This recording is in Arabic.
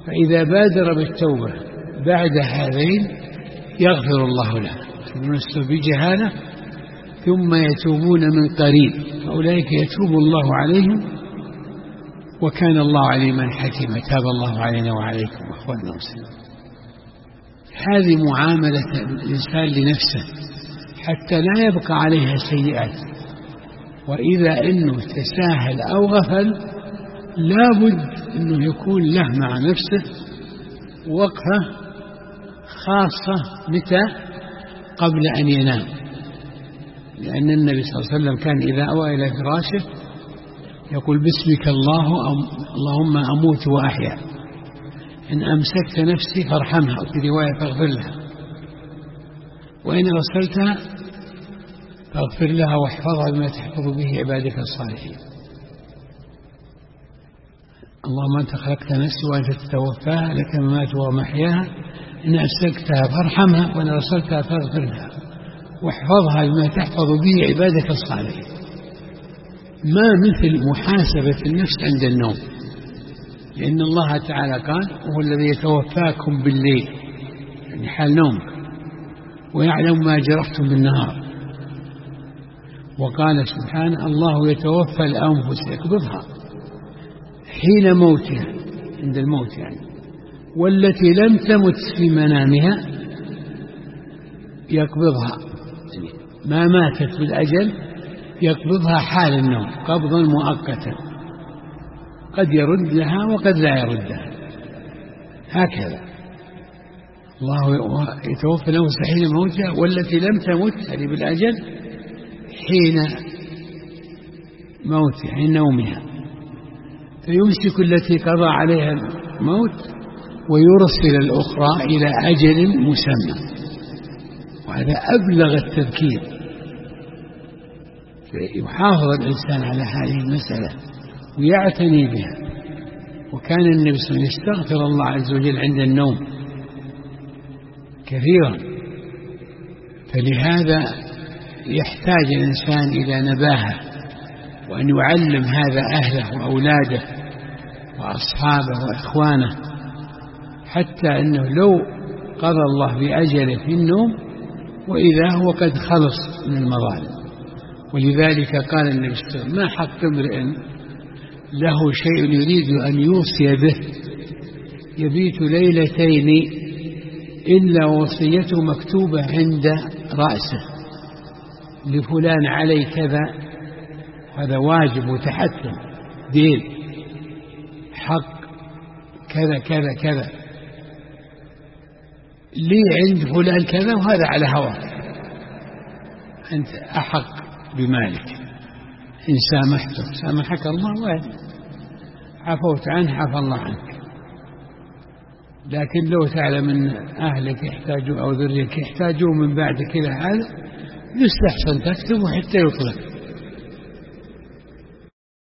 فإذا بادر بالتوبة بعد هذين يغفر الله له. يمسوا بجهالة ثم يتوبون من قريب فأولئك يتوب الله عليهم وكان الله عليما حكيما. تاب الله علينا وعليكم أخواننا المسلمين. هذه معاملة الإنسان لنفسه حتى لا يبقى عليها سيئات، وإذا إنه تساهل أو غفل لابد أنه يكون له مع نفسه وقفة خاصة. متى؟ قبل أن ينام، لأن النبي صلى الله عليه وسلم كان إذا أوى إلى فراشه يقول باسمك اللهم أموت وأحيا، إن أمسكت نفسي فارحمها، وفي رواية فاغفر لها، وإن أرسلتها فاغفر لها واحفظها بما تحفظ به عبادك الصالحين. اللهم أنت خلقت نفسي وأنت تتوفاها لك مماتها ومحياها، إن أمسكتها فارحمها وإن أرسلتها فاغفر لها واحفظها بما تحفظ به عبادك الصالحين. ما مثل محاسبة النفس عند النوم، لأن الله تعالى قال هو الذي يتوفاكم بالليل، يعني حال نوم، ويعلم ما جرحتم بالنهار. وقال سبحانه الله يتوفى الأنفس يقبضها حين موتها، عند الموت يعني، والتي لم تمت في منامها يقبضها، يعني ما ماتت بالأجل يقبضها حال النوم قبضا مؤقتا، قد يرد لها وقد لا يردها. هكذا الله يتوفى الأنفس حين موتها والتي لم تمت يعني بالأجل حين موتها، حين نومها، فيمسك التي قضى عليها الموت ويرسل الأخرى إلى أجل مسمى. وهذا أبلغ التذكير، يحافظ الإنسان على هذه المسألة ويعتني بها. وكان النبي صلى الله عليه وسلم يستغفر الله عز وجل عند النوم كثيرا، فلهذا يحتاج الإنسان إلى نباهة، وأن يعلم هذا أهله وأولاده وأصحابه وإخوانه، حتى أنه لو قضى الله بأجله في النوم وإذا هو قد خلص من المظالم. ولذلك قال النبي صلى الله عليه وسلم ما حق امرئ له شيء يريد أن يوصي به يبيت ليلتين إلا وصيته مكتوبة عند رأسه لفلان علي كذا، هذا واجب وتحتم دين، حق كذا كذا كذا لي عند فلان كذا، وهذا على هواك، أنت أحق بمالك، إن سامحته سامحك الله، وإن عفوت عنه عفى الله عنك. لكن لو تعلم أن أهلك يحتاجوا أو ذريتك يحتاجوا من بعد كذا، هذا يستحسن تكتبه حتى يطلق،